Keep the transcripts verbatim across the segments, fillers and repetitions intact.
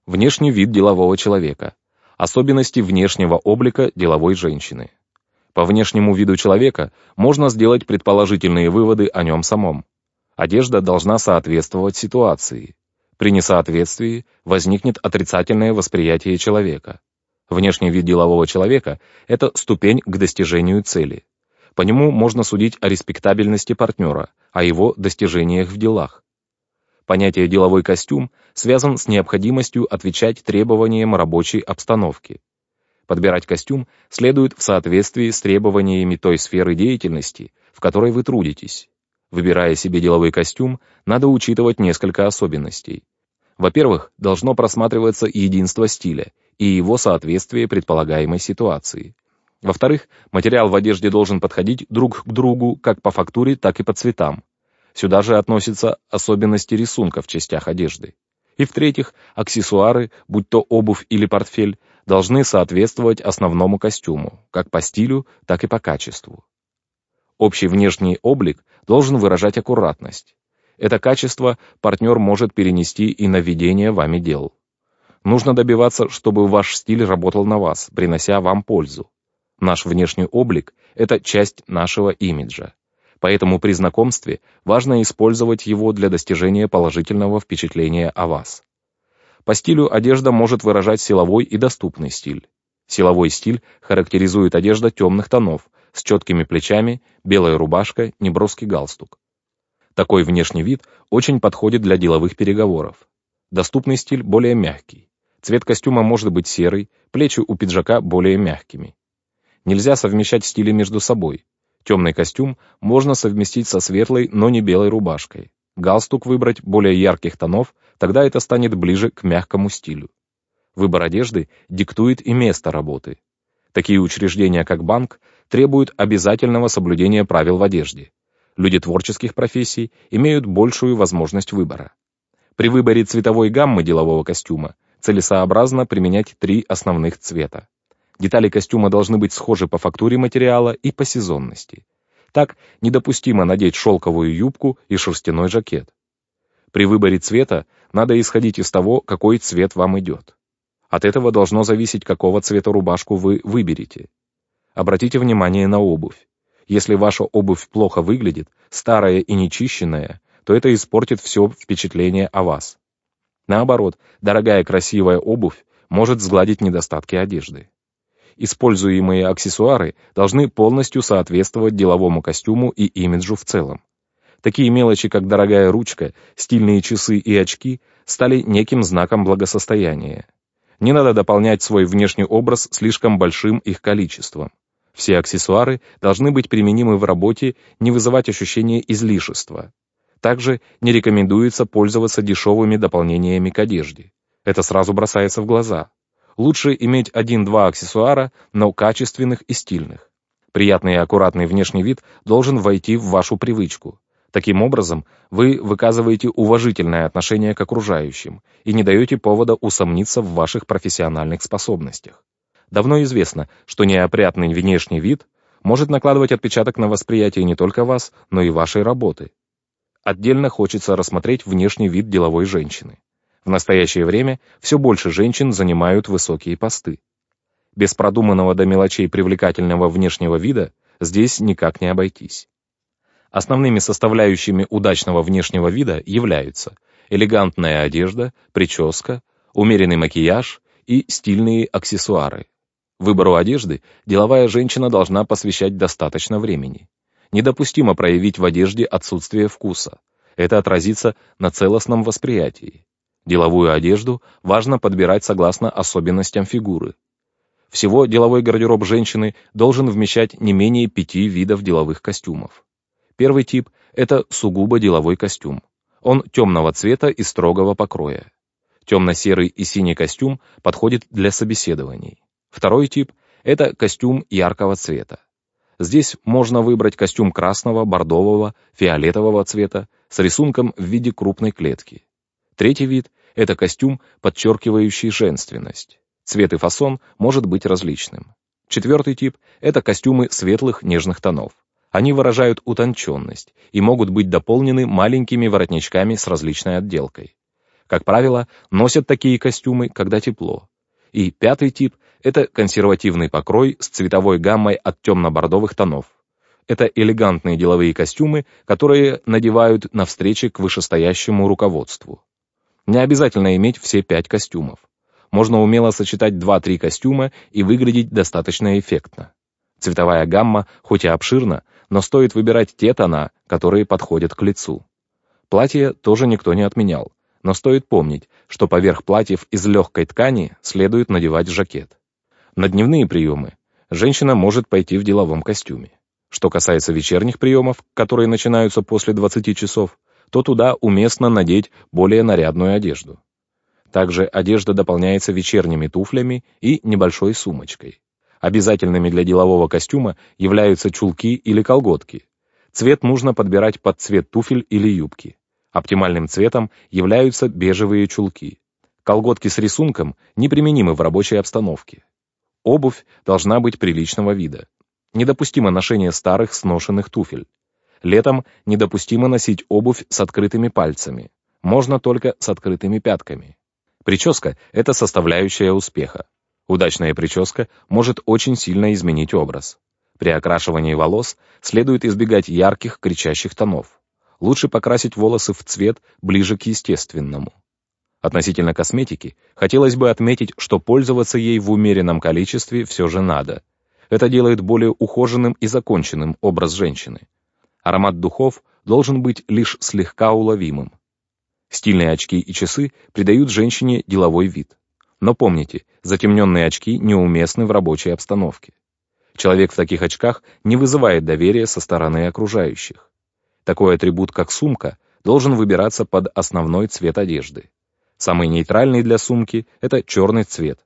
Внешний вид делового человека. Особенности внешнего облика деловой женщины. По внешнему виду человека можно сделать предположительные выводы о нем самом. Одежда должна соответствовать ситуации. При несоответствии возникнет отрицательное восприятие человека. Внешний вид делового человека – это ступень к достижению цели. По нему можно судить о респектабельности партнера, о его достижениях в делах. Понятие «деловой костюм» связан с необходимостью отвечать требованиям рабочей обстановки. Подбирать костюм следует в соответствии с требованиями той сферы деятельности, в которой вы трудитесь. Выбирая себе деловой костюм, надо учитывать несколько особенностей. Во-первых, должно просматриваться единство стиля и его соответствие предполагаемой ситуации. Во-вторых, материал в одежде должен подходить друг к другу как по фактуре, так и по цветам. Сюда же относятся особенности рисунка в частях одежды. И в-третьих, аксессуары, будь то обувь или портфель, должны соответствовать основному костюму, как по стилю, так и по качеству. Общий внешний облик должен выражать аккуратность. Это качество партнер может перенести и на ведение вами дел. Нужно добиваться, чтобы ваш стиль работал на вас, принося вам пользу. Наш внешний облик – это часть нашего имиджа. Поэтому при знакомстве важно использовать его для достижения положительного впечатления о вас. По стилю одежда может выражать силовой и доступный стиль. Силовой стиль характеризует одежда темных тонов, с четкими плечами, белая рубашка, неброский галстук. Такой внешний вид очень подходит для деловых переговоров. Доступный стиль более мягкий. Цвет костюма может быть серый, плечи у пиджака более мягкими. Нельзя совмещать стили между собой. Темный костюм можно совместить со светлой, но не белой рубашкой. Галстук выбрать более ярких тонов, тогда это станет ближе к мягкому стилю. Выбор одежды диктует и место работы. Такие учреждения, как банк, требуют обязательного соблюдения правил в одежде. Люди творческих профессий имеют большую возможность выбора. При выборе цветовой гаммы делового костюма целесообразно применять три основных цвета. Детали костюма должны быть схожи по фактуре материала и по сезонности. Так, недопустимо надеть шелковую юбку и шерстяной жакет. При выборе цвета надо исходить из того, какой цвет вам идет. От этого должно зависеть, какого цвета рубашку вы выберете. Обратите внимание на обувь. Если ваша обувь плохо выглядит, старая и нечищенная, то это испортит все впечатление о вас. Наоборот, дорогая красивая обувь может сгладить недостатки одежды. Используемые аксессуары должны полностью соответствовать деловому костюму и имиджу в целом. Такие мелочи, как дорогая ручка, стильные часы и очки, стали неким знаком благосостояния. Не надо дополнять свой внешний образ слишком большим их количеством. Все аксессуары должны быть применимы в работе, не вызывать ощущения излишества. Также не рекомендуется пользоваться дешевыми дополнениями к одежде. Это сразу бросается в глаза. Лучше иметь один-два аксессуара, но качественных и стильных. Приятный и аккуратный внешний вид должен войти в вашу привычку. Таким образом, вы выказываете уважительное отношение к окружающим и не даете повода усомниться в ваших профессиональных способностях. Давно известно, что неопрятный внешний вид может накладывать отпечаток на восприятие не только вас, но и вашей работы. Отдельно хочется рассмотреть внешний вид деловой женщины. В настоящее время все больше женщин занимают высокие посты. Без продуманного до мелочей привлекательного внешнего вида здесь никак не обойтись. Основными составляющими удачного внешнего вида являются элегантная одежда, прическа, умеренный макияж и стильные аксессуары. Выбору одежды деловая женщина должна посвящать достаточно времени. Недопустимо проявить в одежде отсутствие вкуса. Это отразится на целостном восприятии. Деловую одежду важно подбирать согласно особенностям фигуры. Всего деловой гардероб женщины должен вмещать не менее пяти видов деловых костюмов. Первый тип – это сугубо деловой костюм. Он темного цвета и строгого покроя. Темно-серый и синий костюм подходит для собеседований. Второй тип – это костюм яркого цвета. Здесь можно выбрать костюм красного, бордового, фиолетового цвета с рисунком в виде крупной клетки. Третий вид – это костюм, подчеркивающий женственность. Цвет и фасон может быть различным. Четвертый тип – это костюмы светлых нежных тонов. Они выражают утонченность и могут быть дополнены маленькими воротничками с различной отделкой. Как правило, носят такие костюмы, когда тепло. И пятый тип – это консервативный покрой с цветовой гаммой от темно-бордовых тонов. Это элегантные деловые костюмы, которые надевают на встречи к вышестоящему руководству. Не обязательно иметь все пять костюмов. Можно умело сочетать два-три костюма и выглядеть достаточно эффектно. Цветовая гамма хоть и обширна, но стоит выбирать те тона, которые подходят к лицу. Платье тоже никто не отменял, но стоит помнить, что поверх платьев из легкой ткани следует надевать жакет. На дневные приемы женщина может пойти в деловом костюме. Что касается вечерних приемов, которые начинаются после двадцати часов, то туда уместно надеть более нарядную одежду. Также одежда дополняется вечерними туфлями и небольшой сумочкой. Обязательными для делового костюма являются чулки или колготки. Цвет нужно подбирать под цвет туфель или юбки. Оптимальным цветом являются бежевые чулки. Колготки с рисунком неприменимы в рабочей обстановке. Обувь должна быть приличного вида. Недопустимо ношение старых сношенных туфель. Летом недопустимо носить обувь с открытыми пальцами. Можно только с открытыми пятками. Прическа – это составляющая успеха. Удачная прическа может очень сильно изменить образ. При окрашивании волос следует избегать ярких кричащих тонов. Лучше покрасить волосы в цвет ближе к естественному. Относительно косметики, хотелось бы отметить, что пользоваться ей в умеренном количестве все же надо. Это делает более ухоженным и законченным образ женщины. Аромат духов должен быть лишь слегка уловимым. Стильные очки и часы придают женщине деловой вид. Но помните, затемненные очки неуместны в рабочей обстановке. Человек в таких очках не вызывает доверия со стороны окружающих. Такой атрибут, как сумка, должен выбираться под основной цвет одежды. Самый нейтральный для сумки – это черный цвет.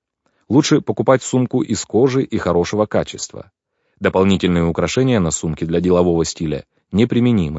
Лучше покупать сумку из кожи и хорошего качества. Дополнительные украшения на сумке для делового стиля неприменимы.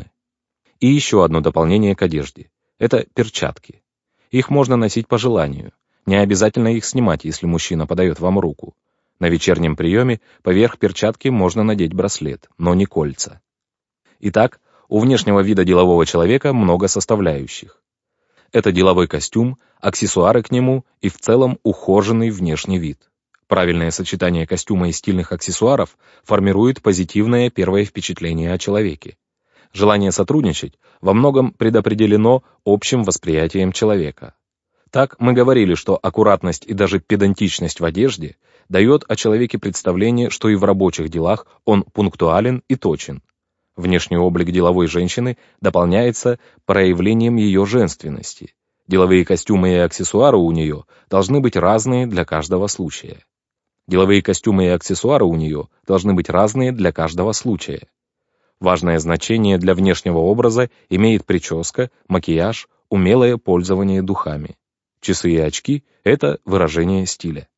И еще одно дополнение к одежде – это перчатки. Их можно носить по желанию. Не обязательно их снимать, если мужчина подает вам руку. На вечернем приеме поверх перчатки можно надеть браслет, но не кольца. Итак, у внешнего вида делового человека много составляющих. Это деловой костюм, аксессуары к нему и в целом ухоженный внешний вид. Правильное сочетание костюма и стильных аксессуаров формирует позитивное первое впечатление о человеке. Желание сотрудничать во многом предопределено общим восприятием человека. Так мы говорили, что аккуратность и даже педантичность в одежде дает о человеке представление, что и в рабочих делах он пунктуален и точен. Внешний облик деловой женщины дополняется проявлением ее женственности. Деловые костюмы и аксессуары у нее должны быть разные для каждого случая. Деловые костюмы и аксессуары у нее должны быть разные для каждого случая. Важное значение для внешнего образа имеет прическа, макияж, умелое пользование духами. Часы и очки – это выражение стиля.